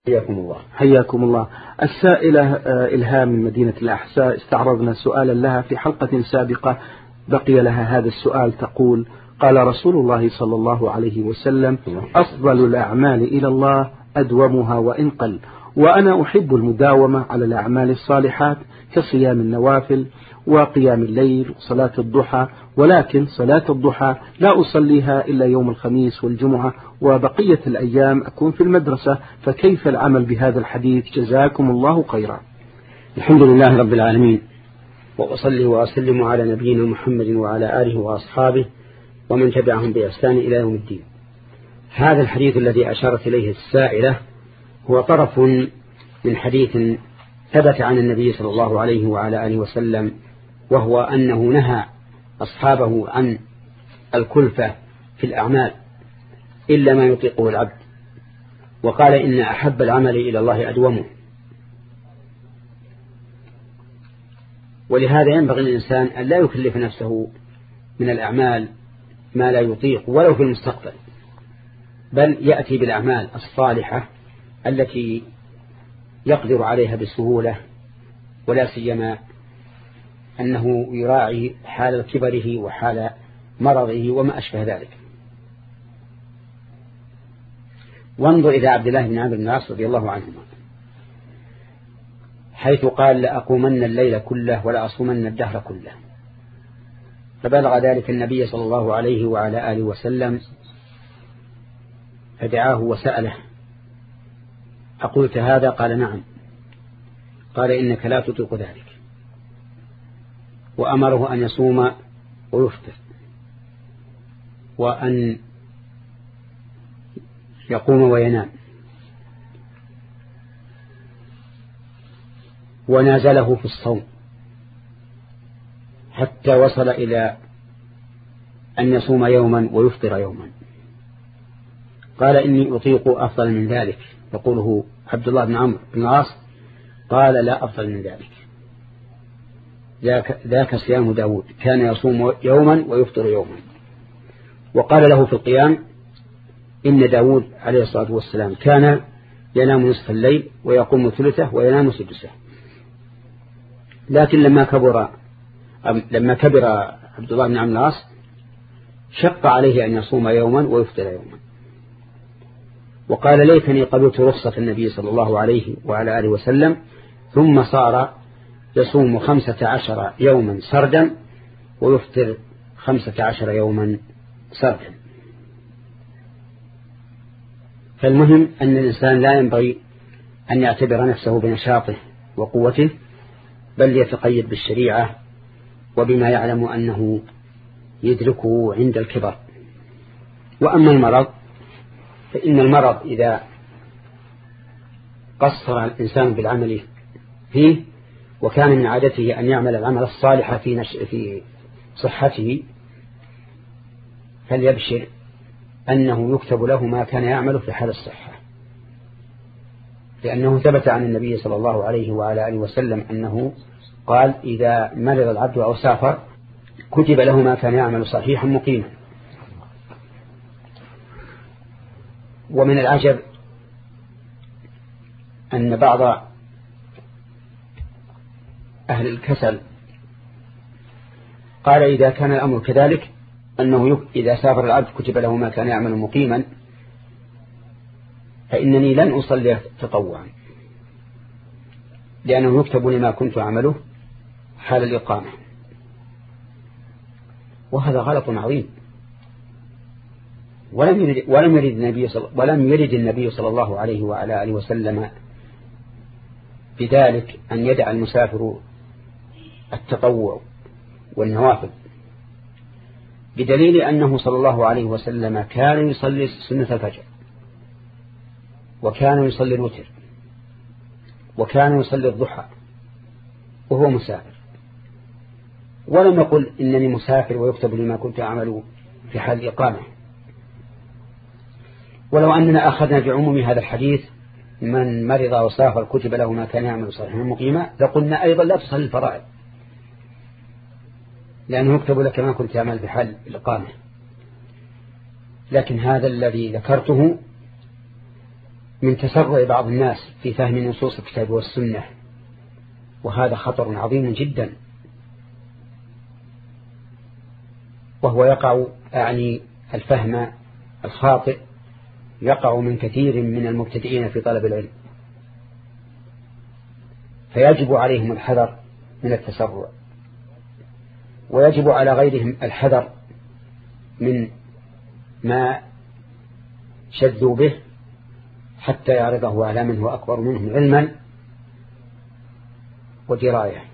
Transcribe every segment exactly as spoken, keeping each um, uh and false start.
حياكم الله. حياكم الله. السائلة إلهام من مدينة الأحساء استعرضنا سؤالا لها في حلقة سابقة بقي لها هذا السؤال. تقول: قال رسول الله صلى الله عليه وسلم: أفضل الأعمال إلى الله أدومها وإن قل، وأنا أحب المداومة على الأعمال الصالحات كصيام النوافل وقيام الليل وصلاة الضحى، ولكن صلاة الضحى لا أصليها إلا يوم الخميس والجمعة، وبقية الأيام أكون في المدرسة، فكيف العمل بهذا الحديث؟ جزاكم الله خيرا. الحمد لله رب العالمين، وأصلي وأسلم على نبينا محمد وعلى آله وأصحابه ومن تبعهم بإحسان إلى يوم الدين. هذا الحديث الذي أشارت إليه السائلة هو طرف من حديث ثبت عن النبي صلى الله عليه وعلى آله وسلم، وهو أنه نهى أصحابه عن الكلفة في الأعمال إلا ما يطيقه العبد، وقال: إن أحب العمل إلى الله أدومه. ولهذا ينبغي الإنسان أن لا يكلف نفسه من الأعمال ما لا يطيق ولو في المستقبل، بل يأتي بالأعمال الصالحة التي يقدر عليها بسهولة، ولا سيما أنه يراعي حال كبره وحال مرضه وما أشبه ذلك. وانظر إلى عبد الله بن عمرو بن العاص رضي الله عنهما، حيث قال: لأقومن الليل كله ولا أصومن الدهر كله. فبلغ ذلك النبي صلى الله عليه وعلى آله وسلم فدعاه وسأله: أقلت هذا؟ قال: نعم. قال: إنك لا تطيق ذلك. وأمره أن يصوم ويفطر، وأن يقوم وينام، ونازله في الصوم حتى وصل إلى أن يصوم يوما ويفطر يوما. قال: إني أطيق أفضل من ذلك. يقوله عبد الله بن عمرو بن العاص: قال: لا أفضل من ذلك. ذاك, ذاك صيام داود، كان يصوم يوما ويفطر يوما. وقال له في القيام: إن داود عليه الصلاة والسلام كان ينام نصف الليل ويقوم ثلثه وينام سدسه. لكن لما كبر لما كبر عبد الله بن عمرو بن العاص شق عليه أن يصوم يوما ويفطر يوما، وقال: ليتني قبلت رخصة النبي صلى الله عليه وعلى آله وسلم. ثم صار يصوم خمسة عشر يوما سردا ويفطر خمسة عشر يوما سردا. فالمهم أن الإنسان لا ينبغي أن يعتبر نفسه بنشاطه وقوته، بل يتقيد بالشريعة وبما يعلم أنه يدركه عند الكبر. وأما المرض فإن المرض إذا قصر الإنسان بالعمل فيه وكان من عادته أن يعمل العمل الصالح في, نش... في صحته، فليبشر أنه يكتب له ما كان يعمل في حال الصحة، لأنه ثبت عن النبي صلى الله عليه وعلى آله وسلم أنه قال: إذا مرض العبد أو سافر كتب له ما كان يعمل صحيحا مقيما. ومن العجب أن بعض أهل الكسل قال: إذا كان الأمر كذلك أنه إذا سافر العبد كتب له ما كان يعمل مقيما، فإنني لن أصلي تطوعا، لأنه يكتب لما كنت أعمله حال الإقامة. وهذا غلط عظيم. ولم يرد, ولم يرد النبي صلى ولم يرد النبي صلى الله عليه وعلى آله وسلم بذلك أن يدع المسافر التطوع والنوافل، بدليل أنه صلى الله عليه وسلم كان يصلي سنة الفجر، وكان يصلي الوتر، وكان يصلي الضحى وهو مسافر، ولم يقل إنني مسافر ويكتب لما كنت أعمل في حال الإقامة. ولو أننا أخذنا بعموم هذا الحديث: من مرض وسافر كتب له ما كان يعمل صحيحا مقيما، لقلنا أيضا لا تصلي الفرائض، لأنه يكتب لك ما كنت تعمل في حال الإقامة. لكن هذا الذي ذكرته من تسرع بعض الناس في فهم نصوص الكتاب والسنة، وهذا خطر عظيم جدا، وهو يقع أعني الفهم الخاطئ يقع من كثير من المبتدئين في طلب العلم، فيجب عليهم الحذر من التسرع، ويجب على غيرهم الحذر من ما شذوا به حتى يعرضه على من هو أكبر منهم علما ودراية.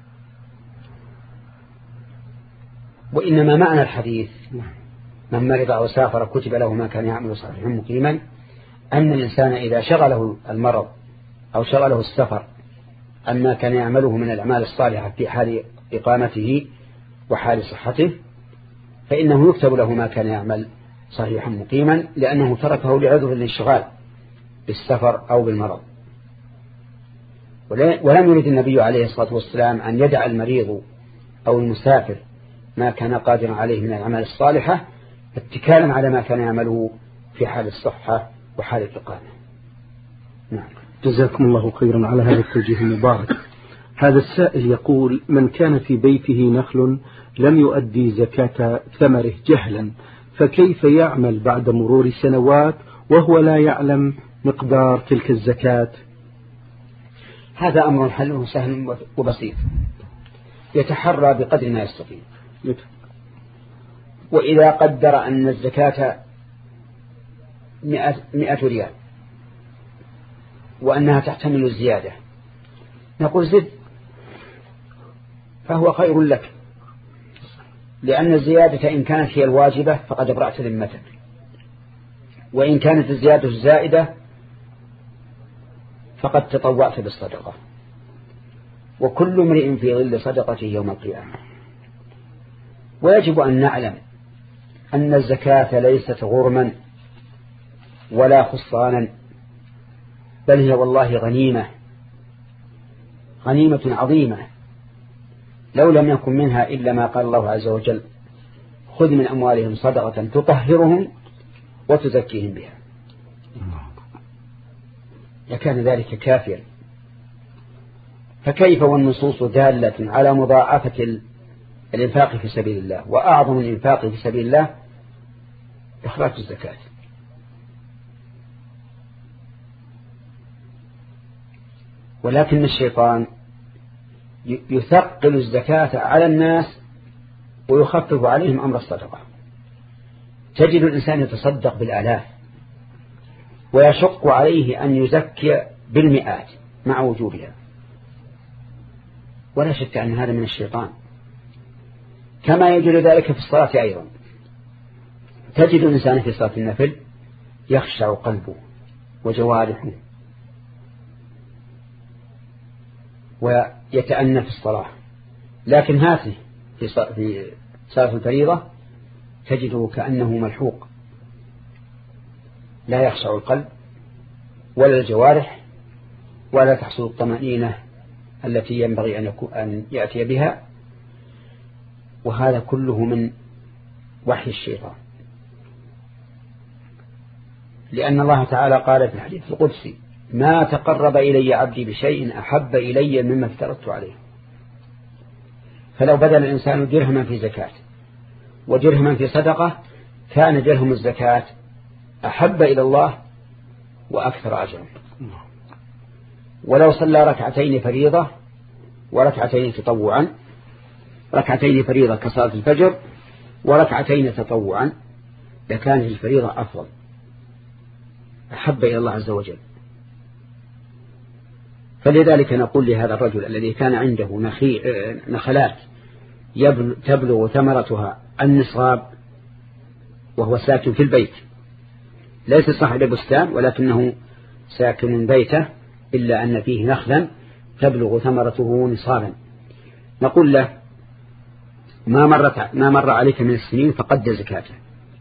وإنما معنى الحديث من مرض أو سافر كتب له ما كان يعمل صحيحا مقيما، أن الإنسان إذا شغله المرض أو شغله السفر أما كان يعمله من الأعمال الصالحة في حال إقامته وحال صحته، فإنه يكتب له ما كان يعمل صحيحا مقيما، لأنه تركه لعذر الانشغال بالسفر أو بالمرض. ولم يرد النبي عليه الصلاة والسلام أن يدع المريض أو المسافر ما كان قادرا عليه من الأعمال الصالحة اتكالا على ما كان يعمله في حال الصحة وحال الإقامة. نعم. جزاكم الله خيرا على هذا التوجيه المبارك. هذا السائل يقول: من كان في بيته نخل لم يؤدي زكاة ثمره جهلا، فكيف يعمل بعد مرور سنوات وهو لا يعلم مقدار تلك الزكاة؟ هذا أمر حله سهل وبسيط، يتحرى بقدر ما يستطيع. وإذا قدر أن الزكاة مئة, مئة ريال وأنها تحتمل الزيادة، نقول زد، فهو خير لك، لأن الزيادة إن كانت هي الواجبة فقد أبرأت ذمتك، وإن كانت الزيادة الزائدة فقد تطوعت بالصدقة، وكل امرئ في ظل صدقته يوم القيامة. ويجب أن نعلم أن الزكاة ليست غرما ولا خصانا، بل هي والله غنيمة، غنيمة عظيمة، لو لم يكن منها إلا ما قال الله عز وجل: خذ من أموالهم صدقة تطهرهم وتزكيهم بها، لكان ذلك كافيا. فكيف والنصوص دالة على مضاعفة الإنفاق في سبيل الله، وأعظم الإنفاق في سبيل الله إخراج الزكاة. ولكن الشيطان يثقل الزكاة على الناس ويخفف عليهم أمر الصدقة. تجد الإنسان يتصدق بالآلاف ويشق عليه أن يزكي بالمئات مع وجوبها، ولا شك أن هذا من الشيطان. كما يجد ذلك في الصلاة أيضا، تجد الإنسان في صلاة النفل يخشع قلبه وجوارحه ويتأنى في الصلاة، لكن هاته في صلاة الفريضة تجده كأنه ملحوق، لا يخشع القلب ولا الجوارح ولا تحصل الطمأنينة التي ينبغي أن, أن يأتي بها، وهذا كله من وحي الشيطان. لأن الله تعالى قال في الحديث القدسي: ما تقرب إلي عبدي بشيء أحب إلي مما افترضت عليه. فلو بدل الإنسان درهما في زكاة ودرهما في صدقة كان درهم الزكاة أحب إلى الله وأكثر أجرا. ولو صلى ركعتين فريضة وركعتين تطوعا، ركعتين فريضة كصلاة الفجر وركعتين تطوعا، لكانت الفريضة أفضل أحب إلى الله عز وجل. فلذلك نقول لهذا الرجل الذي كان عنده نخلات تبلغ ثمرتها النصاب وهو ساكن في البيت، ليس صاحب بستان ولكنه ساكن بيته، إلا أن فيه نخلا تبلغ ثمرته نصابا، نقول له: ما مرت ما مر عليك من السنين فقد زكاته،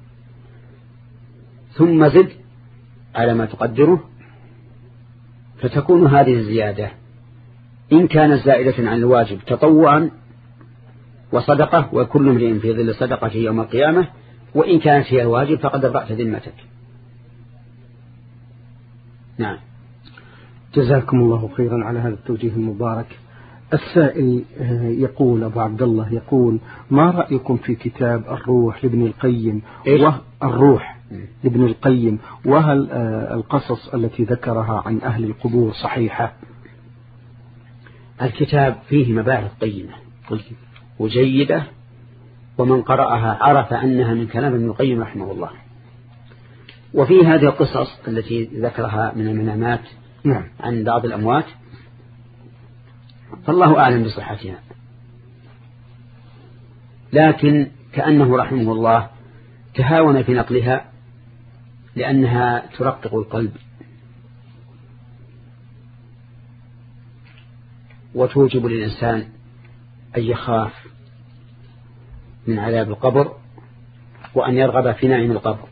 ثم زد على ما تقدره، فتكون هذه الزيادة إن كانت زائدة عن الواجب تطوعا وصدقة، وكل امرئ في ظل صدقته يوم القيامة، وإن كانت هي الواجب فقد أبرأت ذمتك. نعم. جزاكم الله خيرا على هذا التوجيه المبارك. السائل يقول أبو عبد الله يقول: ما رأيكم في كتاب الروح لابن القيم؟ الروح لابن القيم، وهل القصص التي ذكرها عن أهل القبور صحيحة؟ الكتاب فيه مباحث قيمة وجيدة، ومن قرأها عرف أنها من كلام ابن القيم رحمه الله. وفي هذه القصص التي ذكرها من المنامات نعم. عن بعض الأموات، فالله أعلم بصحتها، لكن كأنه رحمه الله تهاون في نقلها لأنها ترقق القلب وتوجب للإنسان أن يخاف من عذاب القبر وأن يرغب في نعيم القبر،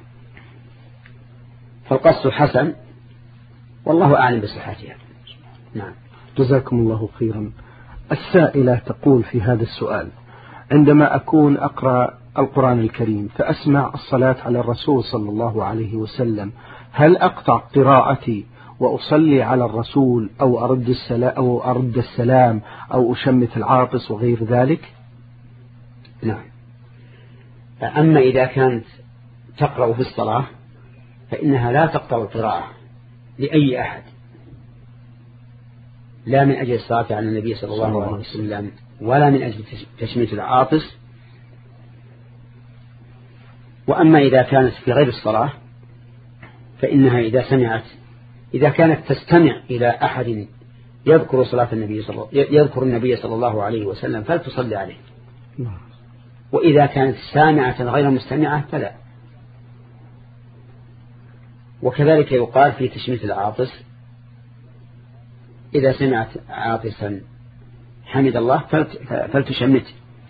فالقصد حسن والله أعلم بصحتها. نعم. جزاكم الله خيرا. السائلة تقول في هذا السؤال: عندما أكون أقرأ القرآن الكريم فأسمع الصلاة على الرسول صلى الله عليه وسلم، هل أقطع قراءتي وأصلي على الرسول أو أرد السلام أو أرد السلام أو أشمت العاطس وغير ذلك؟ نعم. أما إذا كانت تقرأ في الصلاة فإنها لا تقطع القراءة لأي أحد، لا من أجل الصلاة على النبي صلى الله عليه وسلم ولا من أجل تشميت العاطس. وأما إذا كانت في غير الصلاة فإنها إذا سمعت إذا كانت تستمع إلى أحد يذكر صلاة النبي صلى يذكر النبي صلى الله عليه وسلم فلتصلي عليه، وإذا كانت سامعة غير مستمعة فلا. وكذلك يقال في تشميت العاطس: إذا سمعت عاطسا حمد الله فلتشمت،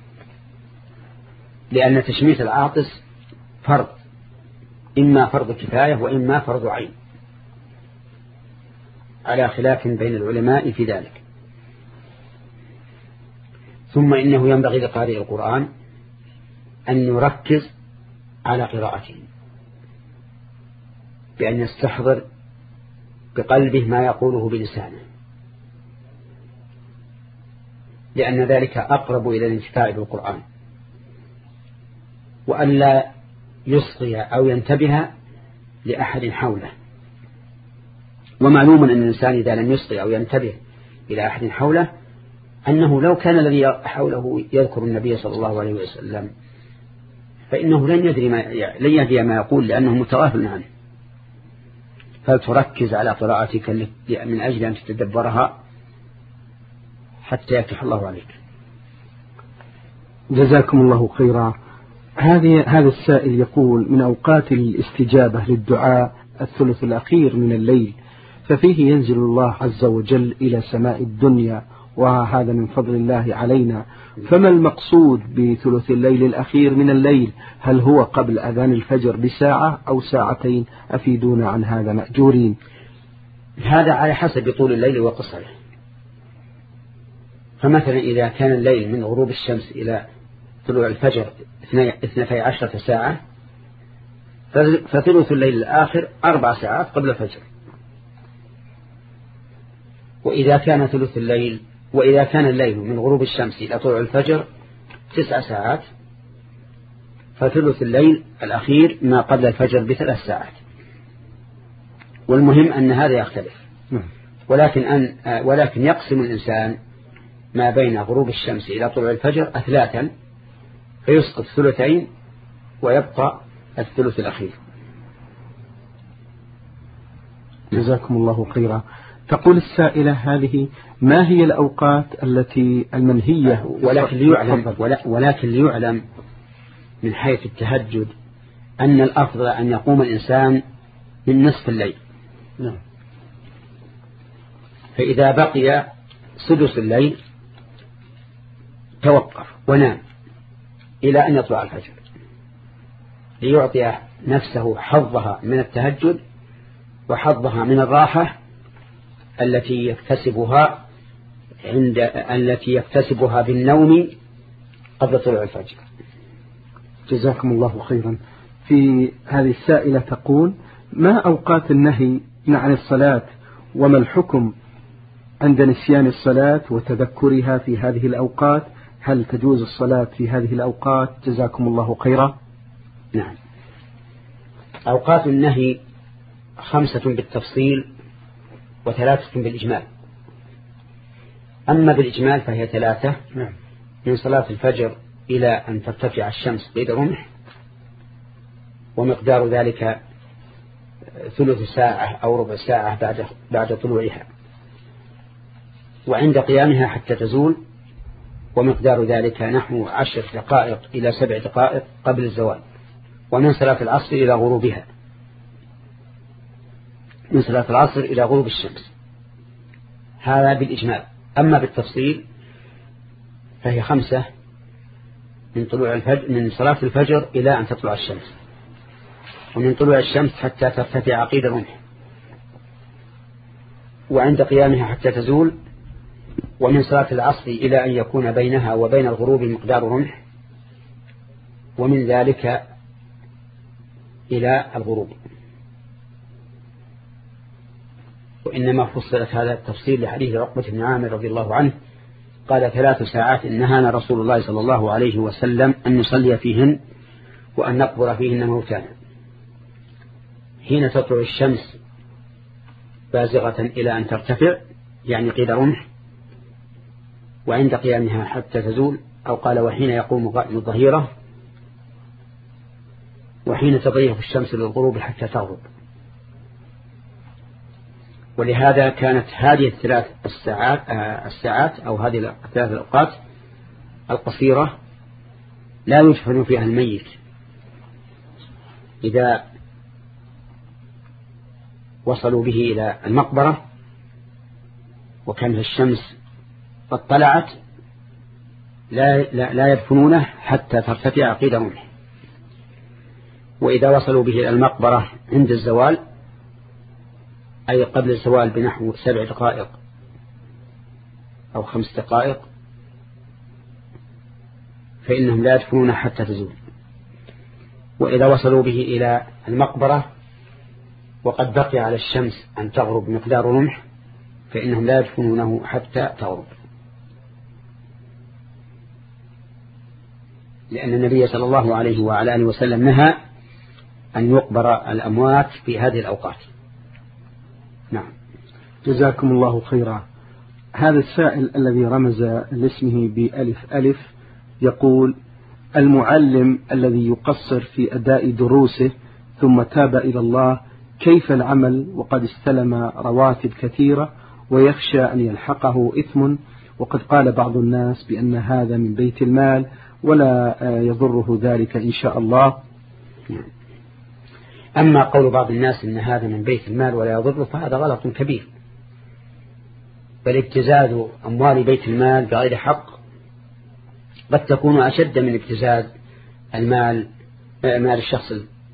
لأن تشميت العاطس فرض، إما فرض كفاية وإما فرض عين، على خلاف بين العلماء في ذلك. ثم إنه ينبغي لقارئ القرآن أن يركز على قراءته بأن يستحضر بقلبه ما يقوله بلسانه، لأن ذلك أقرب إلى الانتفاع بالقرآن، وأن لا يصغي أو ينتبه لأحد حوله. ومعلوم أن الإنسان إذا لم يصغي أو ينتبه إلى أحد حوله أنه لو كان الذي حوله يذكر النبي صلى الله عليه وسلم فإنه لن يدري ما لن يدري ما يقول لأنه متغافل عنه. فلتركز على قراءتك من أجل أن تتدبرها حتى يفتح الله عليك. جزاكم الله خيرا. هذه هذا السائل يقول: من أوقات الاستجابة للدعاء الثلث الأخير من الليل، ففيه ينزل الله عز وجل إلى سماء الدنيا، وهذا من فضل الله علينا، فما المقصود بثلث الليل الأخير من الليل؟ هل هو قبل أذان الفجر بساعة أو ساعتين؟ أفيدونا عن هذا مأجورين. هذا على حسب طول الليل وقصره. فمثلا إذا كان الليل من غروب الشمس إلى طلوع الفجر اثنتي عشرة ساعة فثلث الليل الآخر أربع ساعات قبل الفجر. وإذا كان ثلث الليل وإذا كان الليل من غروب الشمس إلى طلوع الفجر تسع ساعات فثلث الليل الأخير ما قبل الفجر بثلاث ساعات. والمهم أن هذا يختلف، ولكن أن ولكن يقسم الإنسان ما بين غروب الشمس إلى طلوع الفجر أثلاثا فيسقط ثلثين ويبقى الثلث الأخير. جزاكم الله خيرا. تقول السائلة هذه: ما هي الأوقات التي المنهية؟ ولكن ليعلم, ولكن ليعلم من حيث التهجد أن الأفضل أن يقوم الإنسان من نصف الليل. نعم. فإذا بقي سدس الليل توقف ونام إلى أن يطلع الفجر ليعطي نفسه حظها من التهجد وحظها من الراحة التي يكتسبها عند التي يكتسبها بالنوم قبل طلوع الفجر. جزاكم الله خيرا. في هذه السائلة تقول: ما أوقات النهي عن الصلاة، وما الحكم عند نسيان الصلاة وتذكرها في هذه الأوقات؟ هل تجوز الصلاة في هذه الأوقات؟ جزاكم الله خيرا. نعم. أوقات النهي خمسة بالتفصيل وثلاثة بالإجمال. أما بالإجمال فهي ثلاثة. نعم. من صلاة الفجر إلى أن ترتفع الشمس قيد رمح، ومقدار ذلك ثلث ساعة أو ربع ساعة بعد بعد طلوعها، وعند قيامها حتى تزول، ومقدار ذلك نحو عشر دقائق إلى سبع دقائق قبل الزوال. ومن صلاة العصر إلى غروبها، من صلاة العصر إلى غروب الشمس. هذا بالإجمال. أما بالتفصيل فهي خمسة من طلوع الفجر، من صلاة الفجر إلى أن تطلع الشمس، ومن طلوع الشمس حتى ترتفع قيد الرمح، وعند قيامها حتى تزول، ومن صلاة العصر إلى أن يكون بينها وبين الغروب مقدار رمح، ومن ذلك إلى الغروب. وإنما فصلت هذا التفصيل لحديث عقبة بن عامر رضي الله عنه قال: ثلاث ساعات نهانا رسول الله صلى الله عليه وسلم أن نصلي فيهن وأن نقبر فيهن موتانا. حين تطلع الشمس بازغة إلى أن ترتفع، يعني قيد رمح، وعند قيامها حتى تزول، أو قال وحين يقوم قائم الظهيرة، وحين تضيف الشمس للغروب حتى تغرب. ولهذا كانت هذه الثلاث الساعات, الساعات أو هذه الثلاث الأوقات القصيرة لا يدفن فيها الميت إذا وصلوا به إلى المقبرة وكانت الشمس قد طلعت، لا, لا, لا يدفنونه حتى ترتفع قيد رمح. وإذا وصلوا به إلى المقبرة عند الزوال، أي قبل الزوال بنحو سبع دقائق أو خمس دقائق، فإنهم لا يدفنونه حتى تزول. وإذا وصلوا به إلى المقبرة وقد بقي على الشمس أن تغرب مقدار رمح، فإنهم لا يدفنونه حتى تغرب، لأن النبي صلى الله عليه وعلى آله وسلم نهى أن يقبر الأموات في هذه الأوقات. نعم. جزاكم الله خيرا. هذا السائل الذي رمز لاسمه بألف ألف يقول: المعلم الذي يقصر في أداء دروسه ثم تاب إلى الله، كيف العمل وقد استلم رواتب كثيرة ويخشى أن يلحقه إثم، وقد قال بعض الناس بأن هذا من بيت المال ولا يضره ذلك إن شاء الله؟ أما قول بعض الناس إن هذا من بيت المال ولا يضره فهذا غلط كبير، بل ابتزاز أموال بيت المال بغير حق قد تكون أشد من ابتزاز المال مال الشخص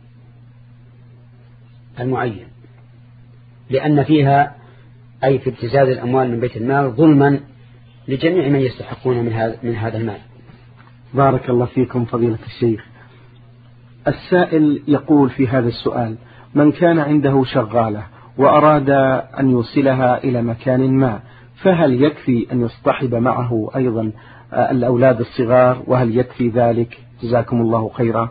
المعين، لأن فيها أي في ابتزاز الأموال من بيت المال ظلما لجميع من يستحقون من هذا من هذا المال. بارك الله فيكم فضيلة الشيخ. السائل يقول في هذا السؤال: من كان عنده شغالة وأراد أن يوصلها إلى مكان ما، فهل يكفي أن يصطحب معه أيضا الأولاد الصغار، وهل يكفي ذلك؟ جزاكم الله خيرا.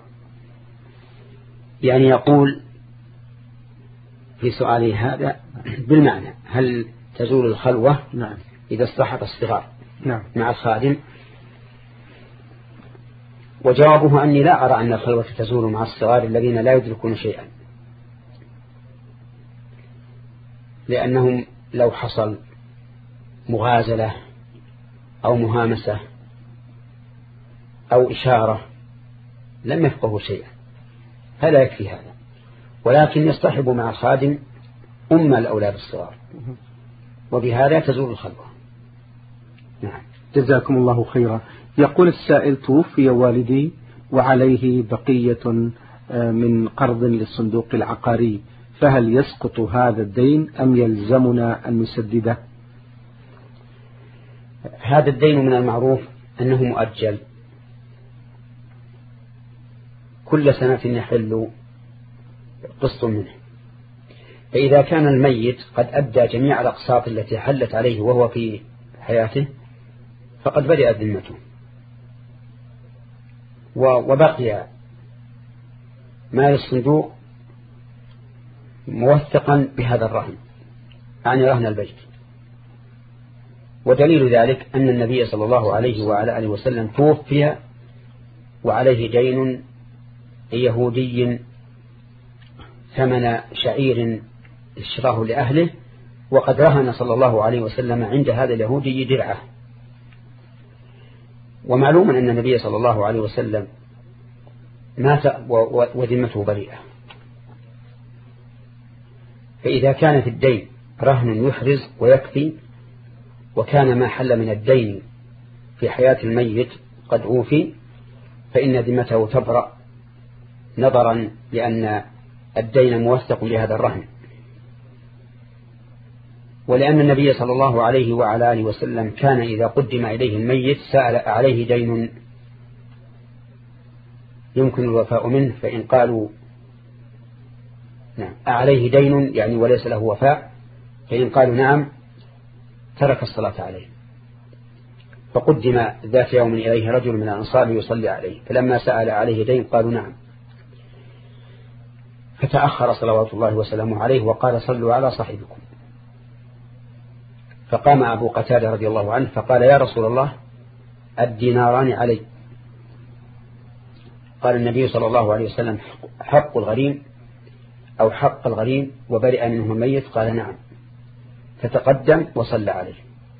يعني يقول في سؤاله هذا بالمعنى: هل تزول الخلوة نعم إذا اصطحب الصغار نعم مع الخادم؟ وجوابه أني لا أرى أن الخلوة تزول مع الصغار الذين لا يدركون شيئا، لأنهم لو حصل مغازلة أو مهامسة أو إشارة لم يفقهوا شيئا، فلا يكفي هذا، ولكن يصطحب مع الخادم أم الأولاد الصغار، وبهذا تزول الخلوة. نعم. جزاكم الله خيرا. يقول السائل: توفي والدي وعليه بقية من قرض للصندوق العقاري، فهل يسقط هذا الدين أم يلزمنا أن نسدده؟ هذا الدين من المعروف أنه مؤجل، كل سنة يحل قسط منه، فإذا كان الميت قد أدى جميع الأقساط التي حلت عليه وهو في حياته فقد بدأت ذمته، وبقي مال الصندوق موثقا بهذا الرهن، يعني رهن البيت. ودليل ذلك أن النبي صلى الله عليه وعلى آله وسلم توفي وعليه دين يهودي ثمن شعير اشتراه لأهله، وقد رهن صلى الله عليه وسلم عند هذا اليهودي درعه. ومعلوم أن النبي صلى الله عليه وسلم مات وذمته بريئة. فإذا كان في الدين رهن يحرز ويكفي، وكان ما حل من الدين في حياة الميت قد أوفي، فإن ذمته تبرأ نظرا لأن الدين موثق لهذا الرهن. ولأن النبي صلى الله عليه وعلى آله وسلم كان إذا قدم إليه الميت سأل عليه دين يمكن الوفاء منه، فإن قالوا نعم عليه دين يعني وليس له وفاء، فإن قالوا نعم ترك الصلاة عليه. فقدم ذات يوم إليه رجل من الأنصار يصلي عليه، فلما سأل عليه دين قالوا نعم، فتأخر صلوات الله وسلامه عليه وقال صلوا على صاحبكم. فقام أبو قتادة رضي الله عنه فقال يا رسول الله الديناران علي. قال النبي صلى الله عليه وسلم حق الغريم أو حق الغريم وبرئ منه الميت؟ قال نعم. فتقدم وصلى عليه.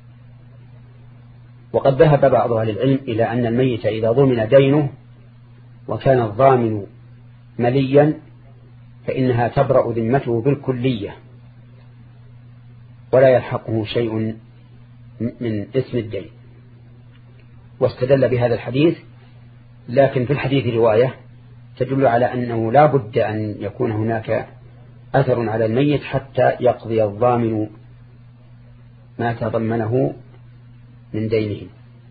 وقد ذهب بعض أهل العلم إلى أن الميت إذا ضمن دينه وكان الضامن مليا فإنها تبرأ ذمته بالكلية ولا يلحقه شيء من اسم الدين. واستدل بهذا الحديث، لكن في الحديث رواية تدل على أنه لا بد أن يكون هناك أثر على الميت حتى يقضي الضامن ما تضمنه من دينه.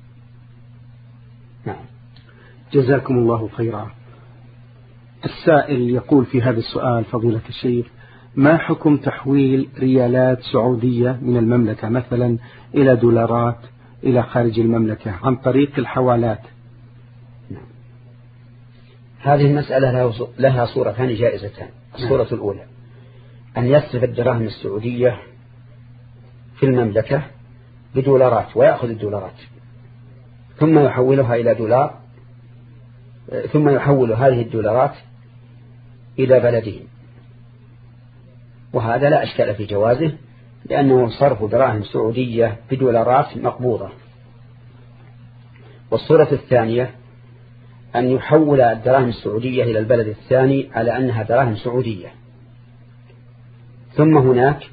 نعم. جزاكم الله خيرا. السائل يقول في هذا السؤال فضيلة الشيخ: ما حكم تحويل ريالات سعودية من المملكة مثلا إلى دولارات إلى خارج المملكة عن طريق الحوالات؟ نعم. هذه المسألة لها صورتان جائزتان. الصورة نعم. الأولى أن يصرف الدراهم السعودية في المملكة بدولارات ويأخذ الدولارات ثم يحولها إلى دولار، ثم يحول هذه الدولارات إلى بلدهم، وهذا لا أشكال في جوازه لأنه صرف دراهم سعودية بدولارات مقبوضة. والصورة الثانية أن يحول الدراهم السعودية إلى البلد الثاني على أنها دراهم سعودية، ثم هناك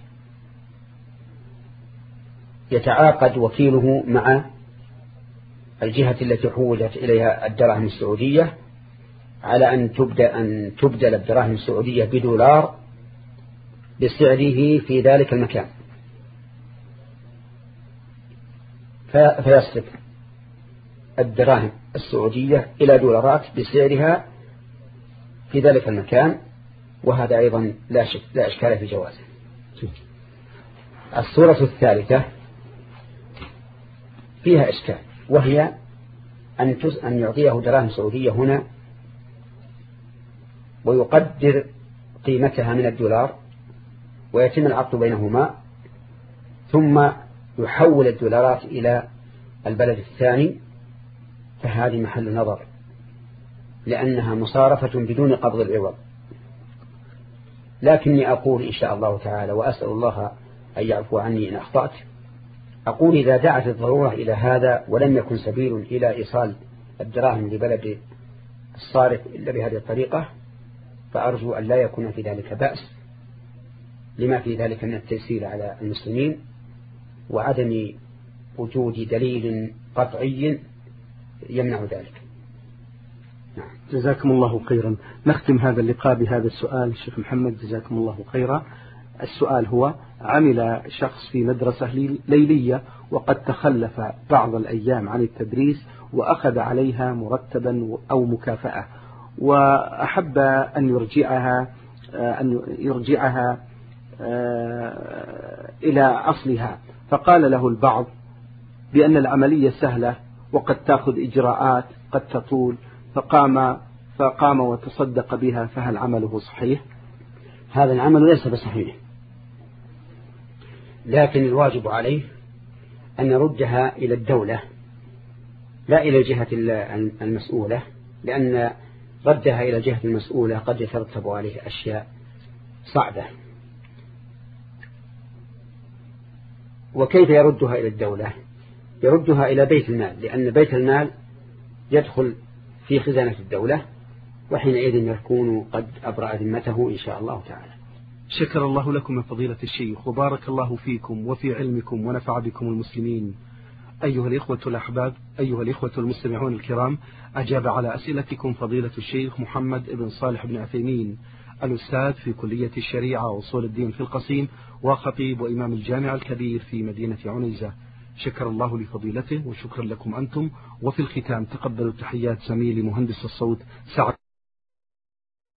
يتعاقد وكيله مع الجهة التي حولت إليها الدراهم السعودية على أن تبدأ أن تبدل الدراهم السعودية بدولار بسعره في ذلك المكان، فيصرف الدراهم السعودية إلى دولارات بسعرها في ذلك المكان، وهذا أيضا لا شك لا إشكال في جوازه. الصورة الثالثة فيها إشكال، وهي أن أن يعطيه دراهم سعودية هنا ويقدر قيمتها من الدولار ويتم العقد بينهما، ثم يحول الدولارات إلى البلد الثاني، فهذه محل نظر لأنها مصارفة بدون قبض العوض. لكني أقول إن شاء الله تعالى، وأسأل الله أن يعفو عني إن أخطأت، أقول إذا دعت الضرورة إلى هذا ولم يكن سبيل إلى إيصال الدراهم لبلد الصارف إلا بهذه الطريقة، فأرجو أن لا يكون في ذلك بأس، لما في ذلك من التيسير على المسلمين وعدم وجود دليل قطعي يمنع ذلك. نعم. جزاكم الله خيرا. نختم هذا اللقاء بهذا السؤال الشيخ محمد، جزاكم الله خيرا. السؤال هو: عمل شخص في مدرسة ليلية وقد تخلف بعض الأيام عن التدريس وأخذ عليها مرتبا أو مكافأة، وأحب أن يرجعها أن يرجعها إلى أصلها، فقال له البعض بأن العملية سهلة وقد تأخذ إجراءات قد تطول، فقام فقام وتصدق بها، فهل عمله صحيح؟ هذا العمل ليس بصحيح، لكن الواجب عليه أن يردها إلى الدولة لا إلى الجهة المسؤولة، لأن ردها إلى الجهة المسؤولة قد يترتب عليه أشياء صعبة. وكيف يردها إلى الدولة؟ يردها إلى بيت المال، لأن بيت المال يدخل في خزانة الدولة، وحينئذ يكون قد أبرأ ذمته إن شاء الله تعالى. شكر الله لكم من فضيلة الشيخ، وبارك الله فيكم وفي علمكم ونفع بكم المسلمين. أيها الإخوة الأحباب، أيها الإخوة المستمعون الكرام، أجاب على أسئلتكم فضيلة الشيخ محمد بن صالح بن عثيمين، الأستاذ في كلية الشريعة وأصول الدين في القصيم، وخطيب وإمام الجامع الكبير في مدينة عنيزة. شكر الله لفضيلته وشكرا لكم أنتم. وفي الختام تقبلوا تحيات زميلي مهندس الصوت سعد.